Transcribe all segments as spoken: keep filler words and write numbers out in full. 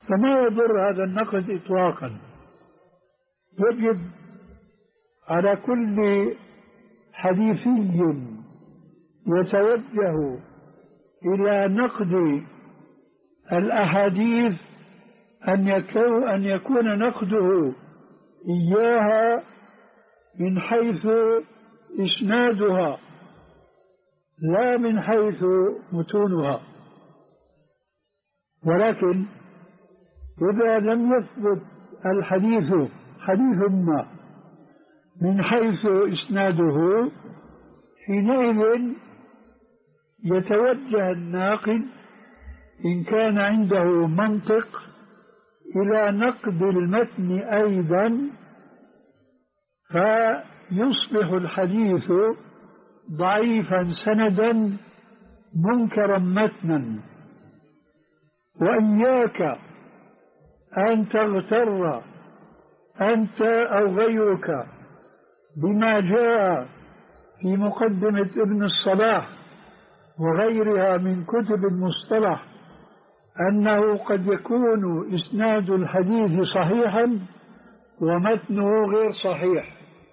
فما يضر هذا النقد إطلاقا. يجب على كل حديثي يتوجه إلى نقد الأحاديث أن يكون, أن يكون نقده إياها من حيث إسنادها لا من حيث متونها. ولكن إذا لم يثبت الحديث حديث ما من حيث إسناده، حينئذ يتوجه الناقد إن كان عنده منطق إلى نقد المتن أيضا، فيصبح الحديث ضعيفا سندا منكرا متنا. وإياك أن تغتر أنت أو غيرك بما جاء في مقدمة ابن الصلاح وغيرها من كتب المصطلح أنه قد يكون إسناد الحديث صحيحا ومتنه غير صحيح.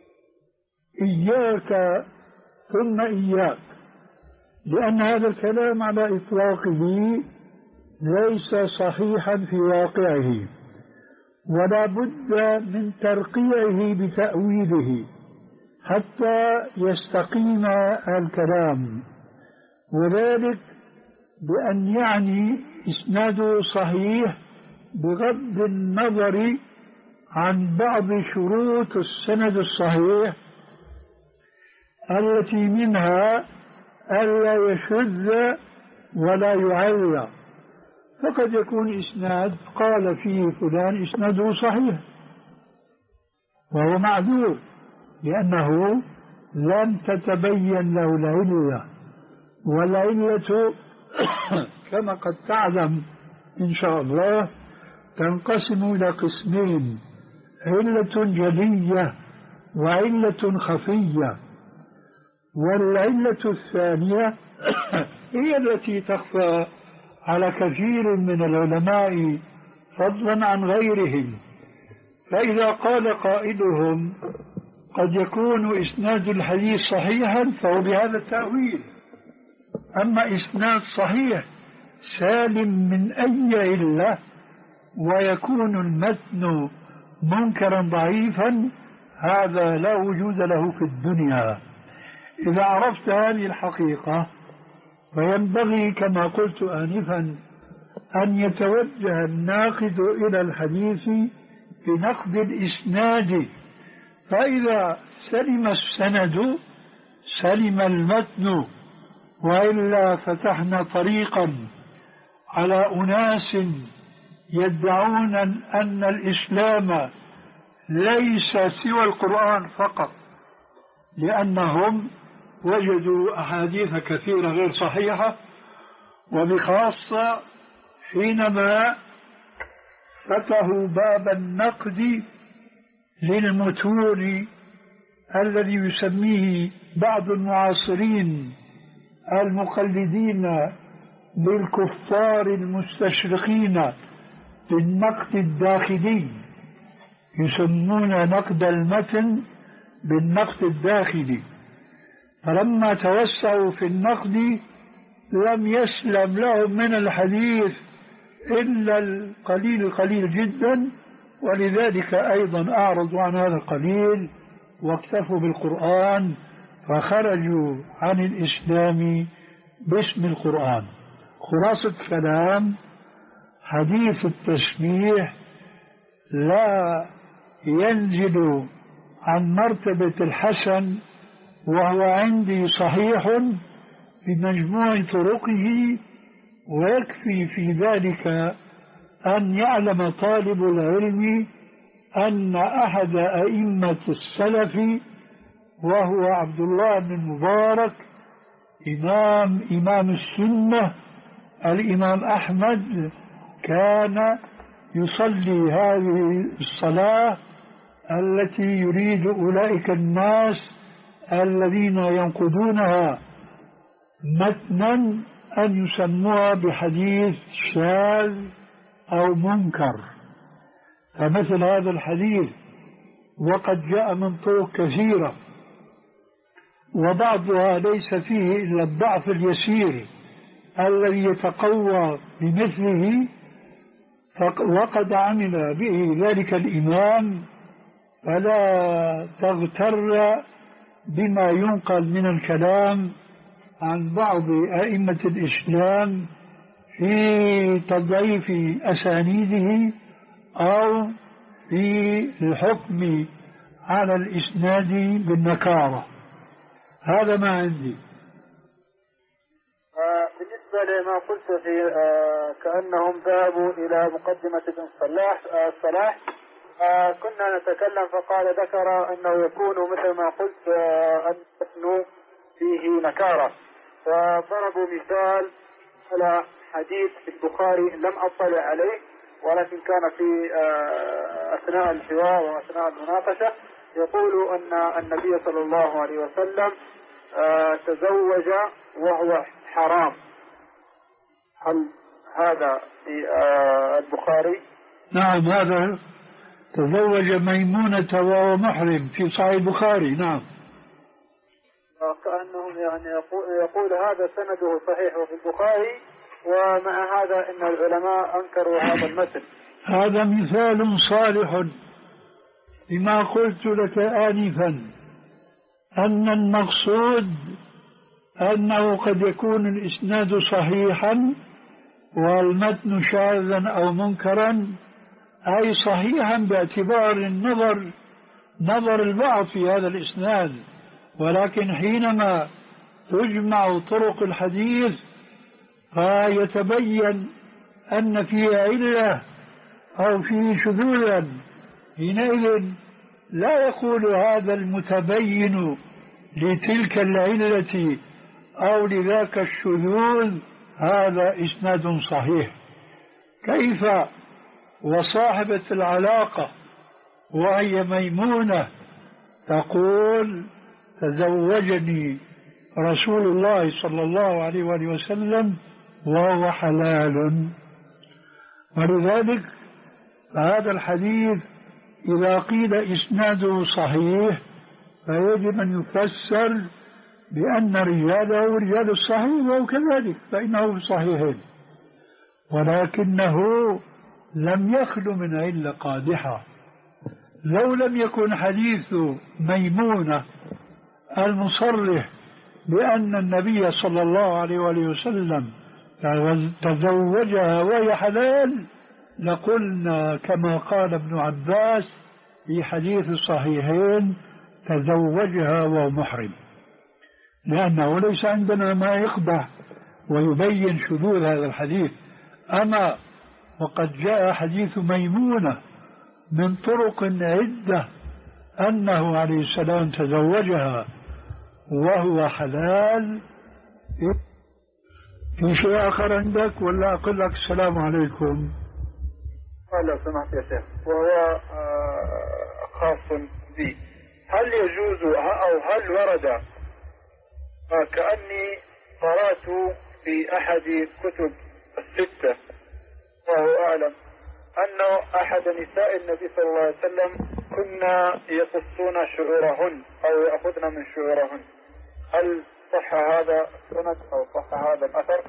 إياك ثم إياك، لأن هذا الكلام على إطلاقه ليس صحيحا في واقعه، ولا بد من ترقيعه بتأويله حتى يستقيم الكلام، وذلك بأن يعني إسناده صحيح بغض النظر عن بعض شروط السند الصحيح التي منها ألا يشذ ولا يعلى. فقد يكون إسناد قال فيه فلان إسناده صحيح وهو معذور لأنه لم تتبين له العلة، والعلة كما قد تعلم إن شاء الله تنقسم إلى قسمين: علة جلية وعلة خفية. والعلة الثانية هي التي تخفى على كثير من العلماء فضلا عن غيرهم. فإذا قال قائلهم قد يكون إسناد الحديث صحيحا فهو بهذا التأويل، أما إسناد صحيح سالم من أي علة ويكون المتن منكرا ضعيفا، هذا لا وجود له في الدنيا. إذا عرفت هذه الحقيقة فينبغي كما قلت آنفا أن يتوجه الناقد إلى الحديث بنقد الإسناد، فإذا سلم السند سلم المتن، وإلا فتحنا طريقا على أناس يدعون أن الإسلام ليس سوى القرآن فقط، لأنهم وجدوا أحاديث كثيرة غير صحيحة، وبخاصة حينما فتحوا باب النقد للمتون الذي يسميه بعض المعاصرين المقلدين للكفار المستشرقين بالنقد الداخلي، يسمون نقد المتن بالنقد الداخلي. فلما توسعوا في النقد لم يسلم لهم من الحديث إلا القليل القليل جدا، ولذلك أيضا أعرضوا عن هذا القليل واكتفوا بالقرآن، فخرجوا عن الإسلام باسم القرآن. خلاصة كلام: حديث التشبيه لا ينزل عن مرتبة الحسن، وهو عندي صحيح بمجموع طرقه، ويكفي في ذلك أن يعلم طالب العلم أن أحد أئمة السلف وهو عبد الله بن المبارك إمام إمام السنة الإمام أحمد كان يصلي هذه الصلاة التي يريد أولئك الناس الذين ينقضونها متنا أن يسموها بحديث شاذ أو منكر. فمثل هذا الحديث وقد جاء من طرق كثيرة وبعضها ليس فيه إلا الضعف اليسير الذي يتقوى بمثله، وقد عمل به ذلك الإمام، فلا تغتر بما ينقل من الكلام عن بعض أئمة الإسلام في تضعيف أسانيده أو في الحكم على الإسناد بالنكارة. هذا ما عندي. بالنسبة لما قلت في آه كأنهم ذهبوا إلى مقدمة ابن صلاح آه صلاح آه كنا نتكلم فقال ذكر أنه يكون مثل ما قلت آه أن تسنو فيه نكارة، فضربوا مثال على حديث في البخاري لم أطلع عليه ولكن كان في آه أثناء الحوار وأثناء المناقشة يقول أن النبي صلى الله عليه وسلم آه تزوج وهو حرام. هل هذا في آه البخاري؟ نعم، هذا تزوج ميمونة وهو محرم في صحيح البخاري. نعم. كأنهم يعني يقول, يقول هذا سنده صحيح وفي البخاري، ومع هذا إن العلماء أنكروا هذا المثل. هذا مثال صالح لما قلت لك آنفا، أن المقصود أنه قد يكون الإسناد صحيحا والمتن شاذا أو منكرا، أي صحيحا باعتبار النظر نظر البعض في هذا الإسناد، ولكن حينما تجمع طرق الحديث فيتبين أن فيه علة أو فيه شذوذا، حينئذ لا يقول هذا المتبين لتلك العلة أو لذاك الشذوذ هذا إسناد صحيح. كيف وصاحبة العلاقة وهي ميمونة تقول تزوجني رسول الله صلى الله عليه وآله وسلم وهو حلال. ولذلك فهذا الحديث إذا قيل إسناده صحيح فيجب أن يفسر بأن رجاله رجال الصحيح وهو كذلك، فإنه صحيح، ولكنه لم يخل من علة قادحة. لو لم يكن حديث ميمونة المصرح بأن النبي صلى الله عليه وآله وسلم تزوجها وهي حلال لقلنا كما قال ابن عباس في حديث الصحيحين تزوجها وهو محرم، لأنه ليس عندنا ما يقبح ويبين شذوذ هذا الحديث. أما وقد جاء حديث ميمونة من طرق عدة أنه عليه السلام تزوجها وهو حلال. في شيء آخر عندك ولا أقول لك السلام عليكم؟ لو سمحت يا شيخ، وهو خاص بي، هل يجوز أو هل ورد كأني قرأت في أحد كتب الستة وهو أعلم أنه أحد نساء النبي صلى الله عليه وسلم كنا يقصون شعورهن أو يأخذن من شعورهن، هل صح هذا السند أو صح هذا الأثر؟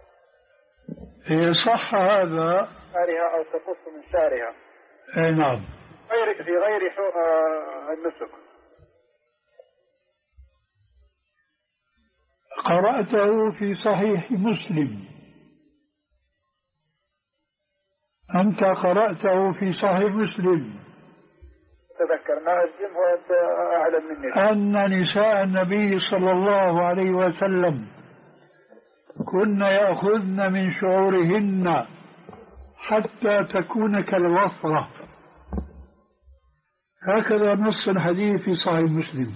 صح هذا شعرها أو تقص من شعرها. اي نعم. غير في غير النسك. قرأته في صحيح مسلم. أنت قرأته في صحيح مسلم. تذكرنا الجم وأنت أعلم مني. أن نساء النبي صلى الله عليه وسلم كن يأخذن من شعورهن حتى تكون كالوفرة، هكذا نص الحديث في صحيح مسلم.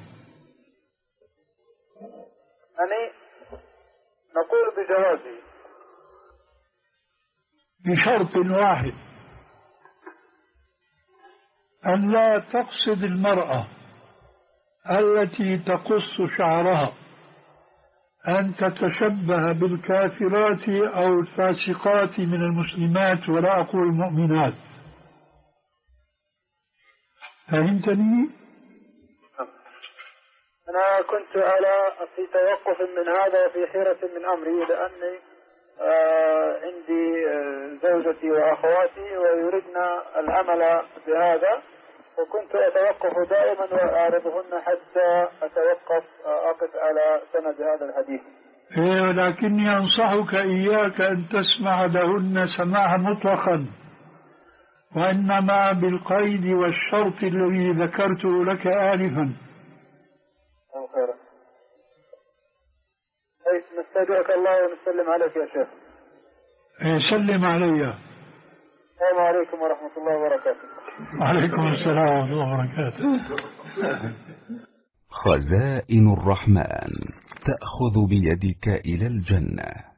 يعني نقول بجوازه بشرط واحد، أن لا تقصد المرأة التي تقص شعرها أن تتشبه بالكافرات أو الفاسقات من المسلمات، ولا أقول المؤمنات. فهمتني؟ أنا كنت على في توقف من هذا وفي حيرة من أمري، لأني آه عندي آه زوجتي وأخواتي ويردن العمل بهذا، وكنت أتوقف دائما وأعرضهن حتى أتوقف آه أقف على سند هذا الحديث. إيه، ولكني أنصحك إياك أن تسمع لهن سماعا مطلقا، وإنما بالقيد والشرط الذي ذكرته لك آنفا. خيرا. طيب، نستودعك الله ونسلم عليك يا شيخ. إيه، سلم علي. السلام عليكم ورحمة الله وبركاته. وعليكم السلام ورحمة الله وبركاته. خزائن الرحمن تأخذ بيدك إلى الجنة.